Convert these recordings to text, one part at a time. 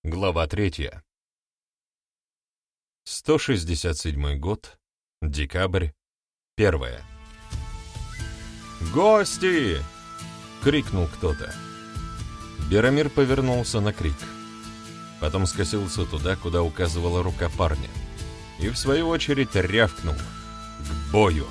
Глава 3. 167 год, декабрь, 1. «Гости!» — крикнул кто-то. Беромир повернулся на крик. Потом скосился туда, куда указывала рука парня, и в свою очередь рявкнул: «К бою!»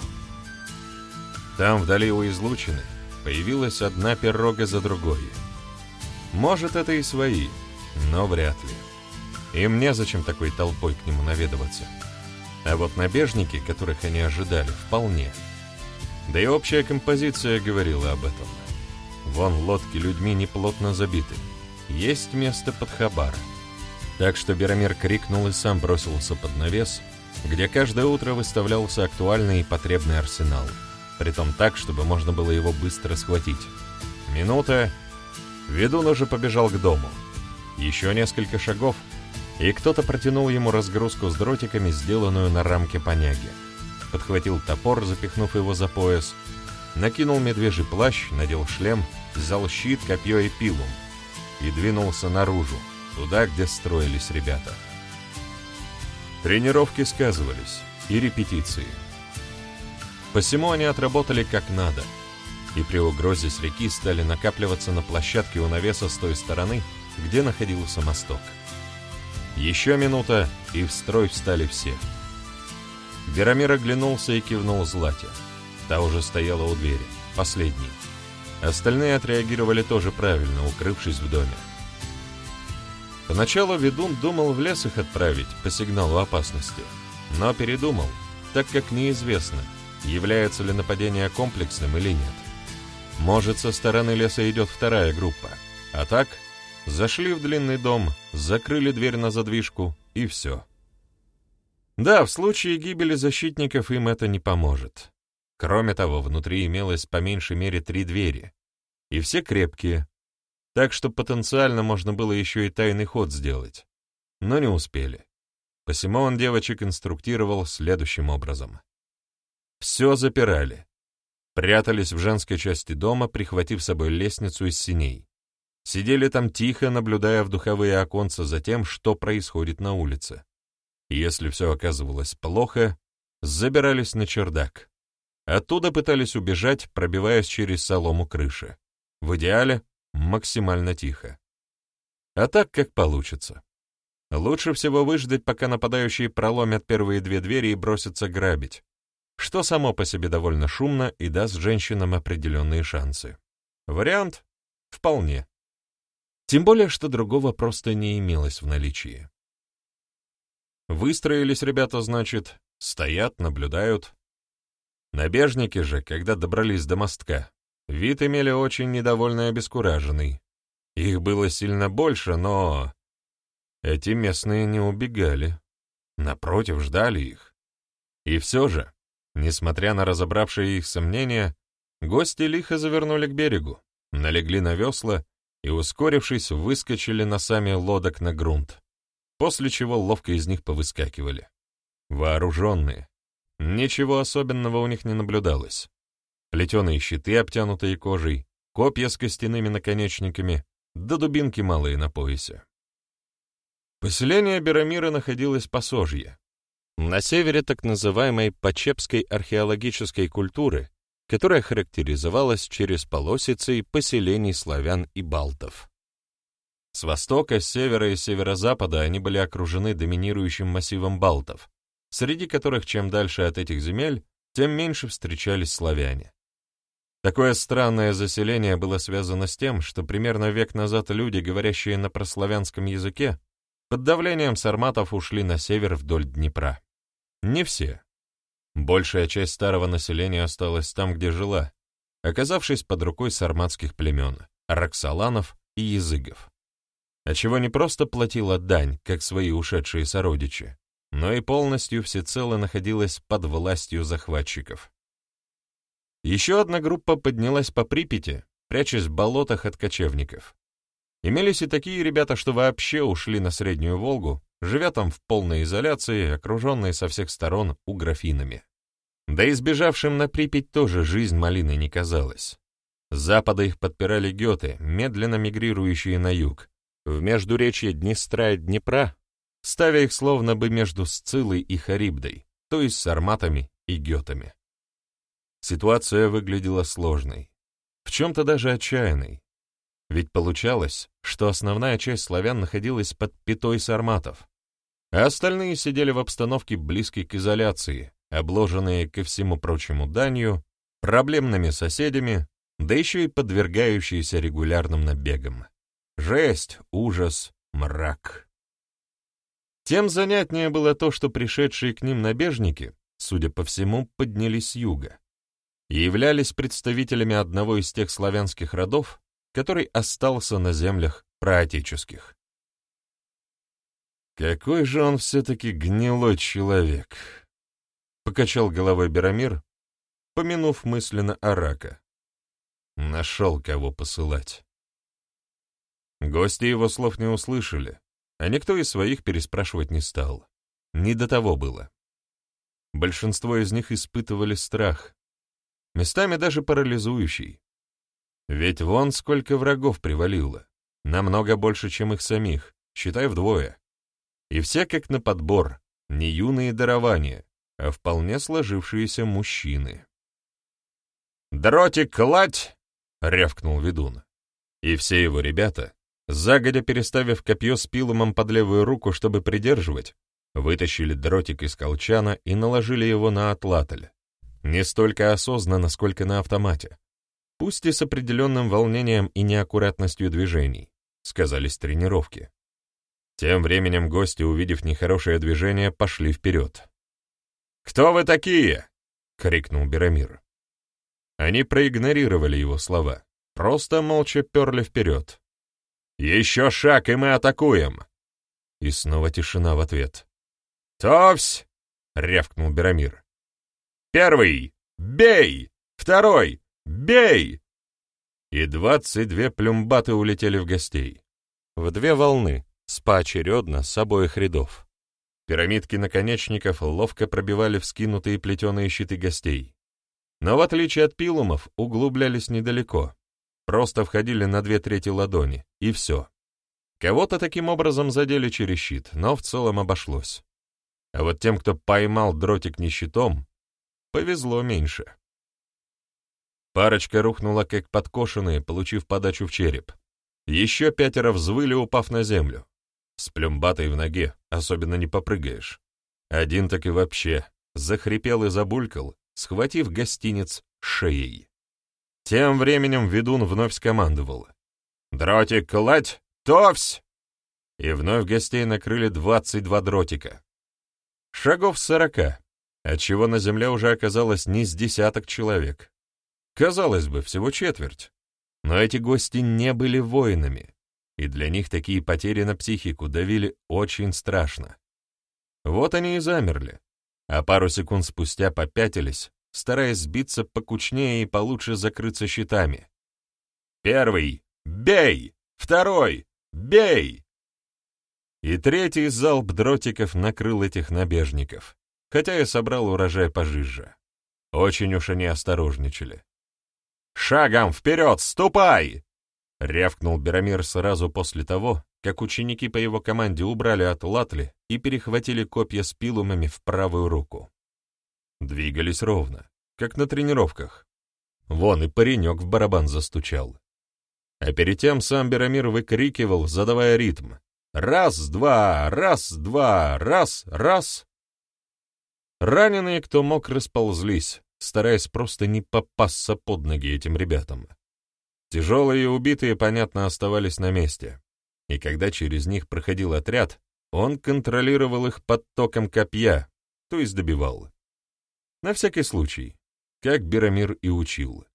Там, вдали у излучины, появилась одна пирога за другой. Может, это и свои, но вряд ли. Им незачем такой толпой к нему наведываться. А вот набежники, которых они ожидали, вполне. Да и общая композиция говорила об этом. Вон лодки людьми неплотно забиты. Есть место под хабар. Так что Беромир крикнул и сам бросился под навес, где каждое утро выставлялся актуальный и потребный арсенал. Притом так, чтобы можно было его быстро схватить. Минута. Ведун уже побежал к дому. Еще несколько шагов, и кто-то протянул ему разгрузку с дротиками, сделанную на рамке поняги. Подхватил топор, запихнув его за пояс, накинул медвежий плащ, надел шлем, взял щит, копье и пилу и двинулся наружу, туда, где строились ребята. Тренировки сказывались, и репетиции. Посему они отработали как надо, и при угрозе с реки стали накапливаться на площадке у навеса с той стороны, где находился мосток. Еще минута, и в строй встали все. Беромир оглянулся и кивнул Злате. Та уже стояла у двери, последней. Остальные отреагировали тоже правильно, укрывшись в доме. Поначалу ведун думал в лес их отправить по сигналу опасности, но передумал, так как неизвестно, является ли нападение комплексным или нет. Может, со стороны леса идет вторая группа, а так зашли в длинный дом, закрыли дверь на задвижку, и все. Да, в случае гибели защитников им это не поможет. Кроме того, внутри имелось по меньшей мере 3 двери, и все крепкие, так что потенциально можно было еще и тайный ход сделать, но не успели. Посему он девочек инструктировал следующим образом. Все запирали. Прятались в женской части дома, прихватив с собой лестницу из сеней. Сидели там тихо, наблюдая в духовые оконца за тем, что происходит на улице. И если все оказывалось плохо, забирались на чердак. Оттуда пытались убежать, пробиваясь через солому крыши. В идеале максимально тихо. А так, как получится. Лучше всего выждать, пока нападающие проломят первые 2 двери и бросятся грабить, что само по себе довольно шумно и даст женщинам определенные шансы. Вариант? Вполне. Тем более, что другого просто не имелось в наличии. Выстроились ребята, значит, стоят, наблюдают. Набежники же, когда добрались до мостка, вид имели очень недовольный и обескураженный. Их было сильно больше, но эти местные не убегали. Напротив, ждали их. И все же, несмотря на разобравшие их сомнения, гости лихо завернули к берегу, налегли на весла и, ускорившись, выскочили носами лодок на грунт, после чего ловко из них повыскакивали. Вооруженные. Ничего особенного у них не наблюдалось. Плетеные щиты, обтянутые кожей, копья с костяными наконечниками, да дубинки малые на поясе. Поселение Беромира находилось по Сожье, на севере так называемой Почепской археологической культуры, которая характеризовалась через полосицей поселений славян и балтов. С востока, с севера и северо-запада они были окружены доминирующим массивом балтов, среди которых чем дальше от этих земель, тем меньше встречались славяне. Такое странное заселение было связано с тем, что примерно век назад люди, говорящие на прославянском языке, под давлением сарматов ушли на север вдоль Днепра. Не все. Большая часть старого населения осталась там, где жила, оказавшись под рукой сарматских племен, роксоланов и языгов. Отчего не просто платила дань, как свои ушедшие сородичи, но и полностью всецело находилась под властью захватчиков. Еще одна группа поднялась по Припяти, прячась в болотах от кочевников. Имелись и такие ребята, что вообще ушли на Среднюю Волгу, живя там в полной изоляции, окруженные со всех сторон угрофинами. Да и сбежавшим на Припять тоже жизнь малиной не казалась. С запада их подпирали геты, медленно мигрирующие на юг, в междуречье Днестра и Днепра, ставя их словно бы между Сциллой и Харибдой, то есть сарматами и гетами. Ситуация выглядела сложной, в чем-то даже отчаянной. Ведь получалось, что основная часть славян находилась под пятой сарматов, а остальные сидели в обстановке близкой к изоляции, обложенные ко всему прочему данью, проблемными соседями, да еще и подвергающиеся регулярным набегам. Жесть, ужас, мрак. Тем занятнее было то, что пришедшие к ним набежники, судя по всему, поднялись с юга и являлись представителями одного из тех славянских родов, который остался на землях праотеческих. «Какой же он все-таки гнилой человек!» — покачал головой Берамир, помянув мысленно Арака. Нашел, кого посылать. Гости его слов не услышали, а никто из своих переспрашивать не стал. Не до того было. Большинство из них испытывали страх, местами даже парализующий. Ведь вон сколько врагов привалило, намного больше, чем их самих, считай вдвое. И все как на подбор, не юные дарования, а вполне сложившиеся мужчины. «Дротик кладь!» — рявкнул ведун. И все его ребята, загодя переставив копье с пилумом под левую руку, чтобы придерживать, вытащили дротик из колчана и наложили его на атлатль. Не столько осознанно, сколько на автомате. Пусть и с определенным волнением и неаккуратностью движений, сказались тренировки. Тем временем гости, увидев нехорошее движение, пошли вперед. «Кто вы такие?» — крикнул Берамир. Они проигнорировали его слова, просто молча перли вперед. «Еще шаг, и мы атакуем!» И снова тишина в ответ. «Товсь!» — рявкнул Берамир. «Первый! Бей! Второй! Бей!» И 22 плюмбаты улетели в гостей. В две волны, поочередно, с обоих рядов. Пирамидки наконечников ловко пробивали вскинутые плетеные щиты гостей. Но в отличие от пилумов, углублялись недалеко. Просто входили на 2/3 ладони, и все. Кого-то таким образом задели через щит, но в целом обошлось. А вот тем, кто поймал дротик не щитом, повезло меньше. Парочка рухнула как подкошенные, получив подачу в череп. Еще 5 взвыли, упав на землю. С плюмбатой в ноге особенно не попрыгаешь. Один так и вообще захрипел и забулькал, схватив гостиниц шеей. Тем временем ведун вновь скомандовал. «Дротик кладь! Товсь!» И вновь гостей накрыли 22 дротика. Шагов 40, отчего на земле уже оказалось не с десяток человек. Казалось бы, всего четверть. Но эти гости не были воинами, и для них такие потери на психику давили очень страшно. Вот они и замерли, а пару секунд спустя попятились, стараясь сбиться покучнее и получше закрыться щитами. «Первый! Бей! Второй! Бей!» И третий залп дротиков накрыл этих набежников, хотя и собрал урожай пожиже. Очень уж они осторожничали. «Шагом вперед, ступай!» — рявкнул Берамир сразу после того, как ученики по его команде убрали от латли и перехватили копья с пилумами в правую руку. Двигались ровно, как на тренировках. Вон и паренек в барабан застучал. А перед тем сам Берамир выкрикивал, задавая ритм. «Раз-два! Раз-два! Раз-раз!» Раненые, кто мог, расползлись, стараясь просто не попасться под ноги этим ребятам. Тяжелые и убитые, понятно, оставались на месте, и когда через них проходил отряд, он контролировал их подтоком копья, то есть добивал. На всякий случай, как Берамир и учил.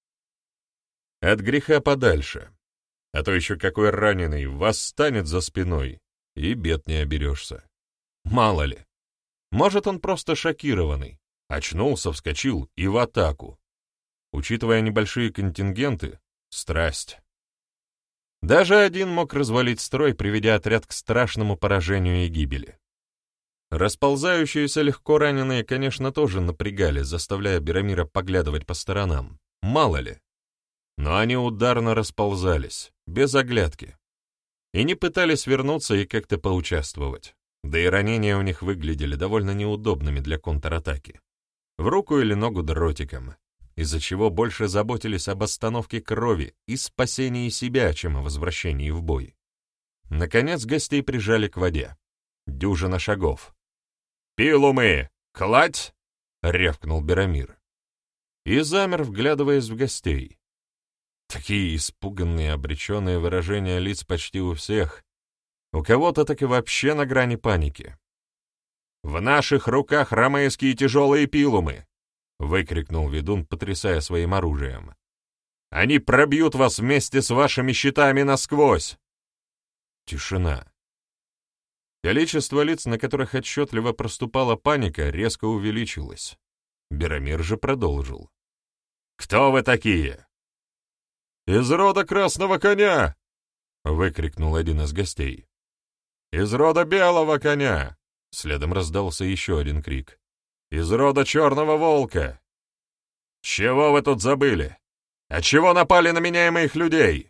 От греха подальше, а то еще какой раненый восстанет за спиной, и бед не оберешься. Мало ли, может, он просто шокированный, очнулся, вскочил и в атаку. Учитывая небольшие контингенты, страсть. Даже один мог развалить строй, приведя отряд к страшному поражению и гибели. Расползающиеся легко раненые, конечно, тоже напрягали, заставляя Берамира поглядывать по сторонам. Мало ли. Но они ударно расползались, без оглядки. и не пытались вернуться и как-то поучаствовать. Да и ранения у них выглядели довольно неудобными для контратаки. В руку или ногу дротиком, из-за чего больше заботились об остановке крови и спасении себя, чем о возвращении в бой. Наконец гостей прижали к воде. Дюжина шагов. «Пилумы! Кладь!» — рявкнул Берамир. И замер, вглядываясь в гостей. Такие испуганные, обреченные выражения лиц почти у всех. У кого-то так и вообще на грани паники. «В наших руках ромейские тяжелые пилумы!» — выкрикнул ведун, потрясая своим оружием. «Они пробьют вас вместе с вашими щитами насквозь!» Тишина. Количество лиц, на которых отчетливо проступала паника, резко увеличилось. Берамир же продолжил. «Кто вы такие?» «Из рода Красного Коня!» — выкрикнул один из гостей. «Из рода Белого Коня!» — следом раздался еще один крик. «Из рода Черного Волка!» «Чего вы тут забыли? Отчего напали на меня и моих людей?»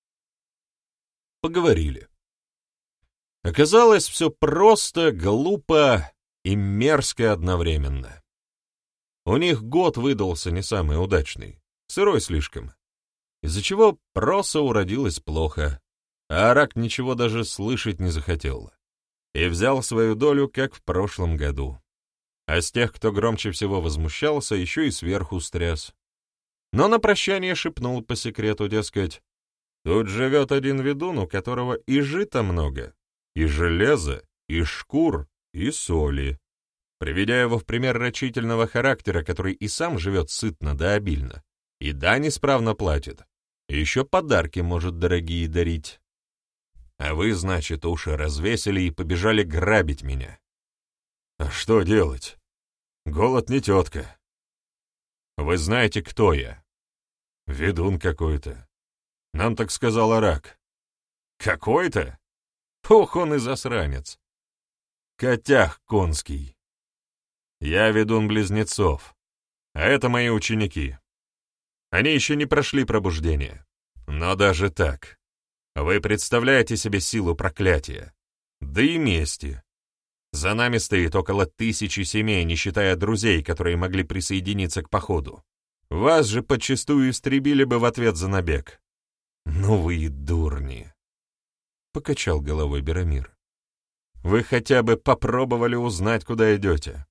Поговорили. Оказалось, все просто, глупо и мерзко одновременно. У них год выдался не самый удачный, сырой слишком, из-за чего проса уродилась плохо, а Арак ничего даже слышать не захотел и взял свою долю, как в прошлом году. А с тех, кто громче всего возмущался, еще и сверху стряс. Но на прощание шепнул по секрету, дескать, тут живет один ведун, у которого и жита много, и железа, и шкур, и соли, приведя его в пример рачительного характера, который и сам живет сытно да обильно, и дань исправно платит, и еще подарки может дорогие дарить. А вы, значит, уши развесили и побежали грабить меня. А что делать? Голод не тетка. Вы знаете, кто я? Ведун какой-то. Нам так сказал Арак. Какой-то? Ох, он и засранец. Котях конский. Я ведун близнецов, а это мои ученики. Они еще не прошли пробуждение. Но даже так. Вы представляете себе силу проклятия? Да и мести. За нами стоит около 1000 семей, не считая друзей, которые могли присоединиться к походу. Вас же подчистую истребили бы в ответ за набег. Ну вы и дурни. Покачал головой Берамир. Вы хотя бы попробовали узнать, куда идете?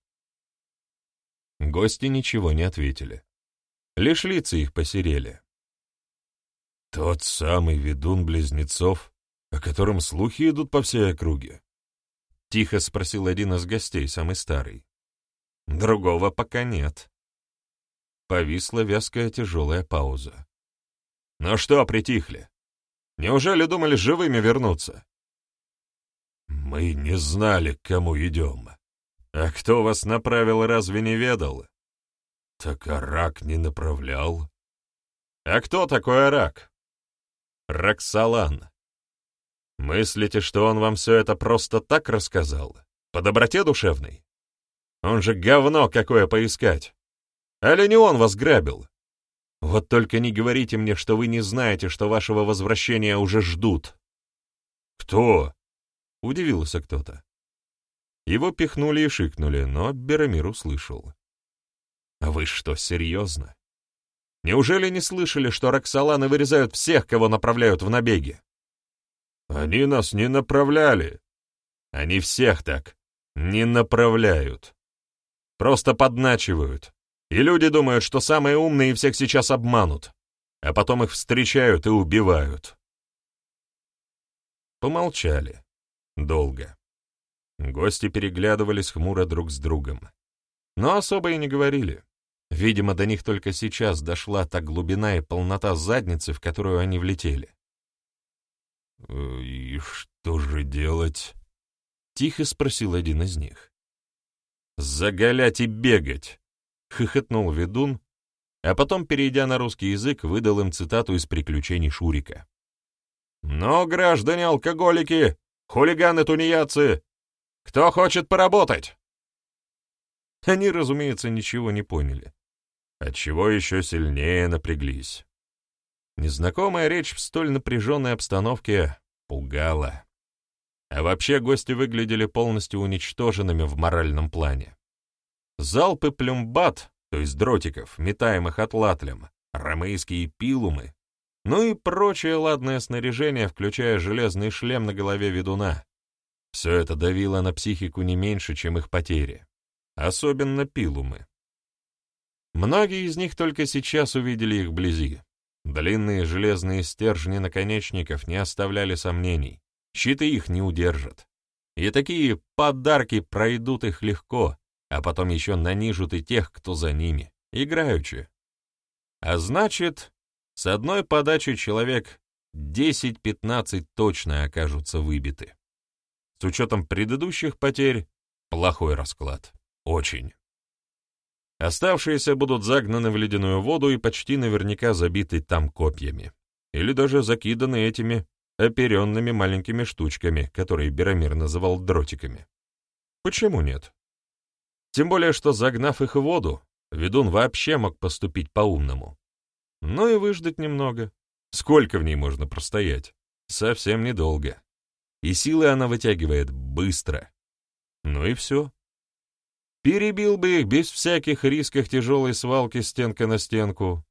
Гости ничего не ответили. Лишь лица их посерели. Тот самый ведун близнецов, о котором слухи идут по всей округе? Тихо спросил один из гостей, самый старый. Другого пока нет. Повисла вязкая тяжелая пауза. Ну что, притихли? Неужели думали живыми вернуться? Мы не знали, к кому идем. А кто вас направил, разве не ведал? Так Арак не направлял. А кто такой Арак? Роксолан. Мыслите, что он вам все это просто так рассказал? По доброте душевной? Он же говно какое поискать. Али не он вас грабил? Вот только не говорите мне, что вы не знаете, что вашего возвращения уже ждут. Кто? Удивился кто-то. Его пихнули и шикнули, но Берамир услышал. А вы что, серьезно? Неужели не слышали, что Роксоланы вырезают всех, кого направляют в набеги? Они нас не направляли. Они всех так не направляют. Просто подначивают. И люди думают, что самые умные всех сейчас обманут, а потом их встречают и убивают. Помолчали. Долго. Гости переглядывались хмуро друг с другом. Но особо и не говорили. Видимо, до них только сейчас дошла та глубина и полнота задницы, в которую они влетели. «И что же делать?» — тихо спросил один из них. «Заголять и бегать!» — хохотнул ведун, а потом, перейдя на русский язык, выдал им цитату из «Приключений Шурика». «Но, граждане алкоголики, хулиганы-тунеядцы, кто хочет поработать?» Они, разумеется, ничего не поняли, отчего еще сильнее напряглись. Незнакомая речь в столь напряженной обстановке пугало. А вообще гости выглядели полностью уничтоженными в моральном плане. Залпы плюмбат, то есть дротиков, метаемых атлатлем, ромейские пилумы, ну и прочее ладное снаряжение, включая железный шлем на голове ведуна. Все это давило на психику не меньше, чем их потери. Особенно пилумы. Многие из них только сейчас увидели их вблизи. Длинные железные стержни наконечников не оставляли сомнений. Щиты их не удержат. И такие подарки пройдут их легко, а потом еще нанижут и тех, кто за ними, играючи. А значит, с одной подачи человек 10-15 точно окажутся выбиты. С учетом предыдущих потерь, плохой расклад. Очень. Оставшиеся будут загнаны в ледяную воду и почти наверняка забиты там копьями. Или даже закиданы этими оперенными маленькими штучками, которые Беромир называл дротиками. Почему нет? Тем более, что загнав их в воду, ведун вообще мог поступить по-умному. Ну и выждать немного. Сколько в ней можно простоять? Совсем недолго. И силы она вытягивает быстро. Ну и все. Перебил бы их без всяких рисков тяжелой свалки стенка на стенку.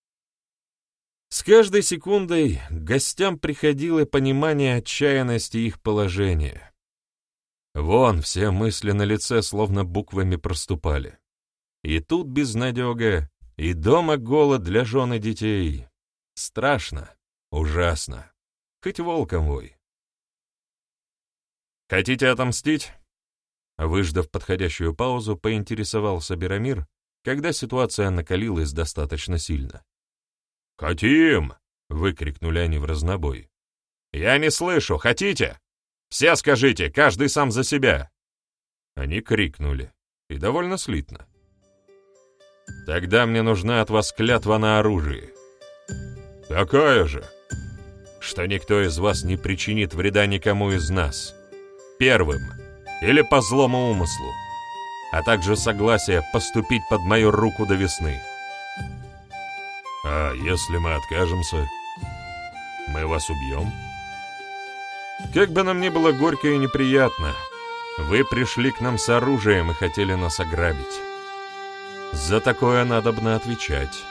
С каждой секундой к гостям приходило понимание отчаянности их положения. Вон, все мысли на лице словно буквами проступали. И тут безнадега, и дома голод для жен и детей. Страшно, ужасно, хоть волком вой. «Хотите отомстить?» Выждав подходящую паузу, поинтересовался Беромир, когда ситуация накалилась достаточно сильно. «Хотим!» — выкрикнули они в разнобой. «Я не слышу! Хотите? Все скажите, каждый сам за себя!» Они крикнули, и довольно слитно. «Тогда мне нужна от вас клятва на оружие». «Какая же?» «Что никто из вас не причинит вреда никому из нас. Первым или по злому умыслу, а также согласие поступить под мою руку до весны». «А если мы откажемся, мы вас убьем?» «Как бы нам ни было горько и неприятно, вы пришли к нам с оружием и хотели нас ограбить. За такое надобно отвечать».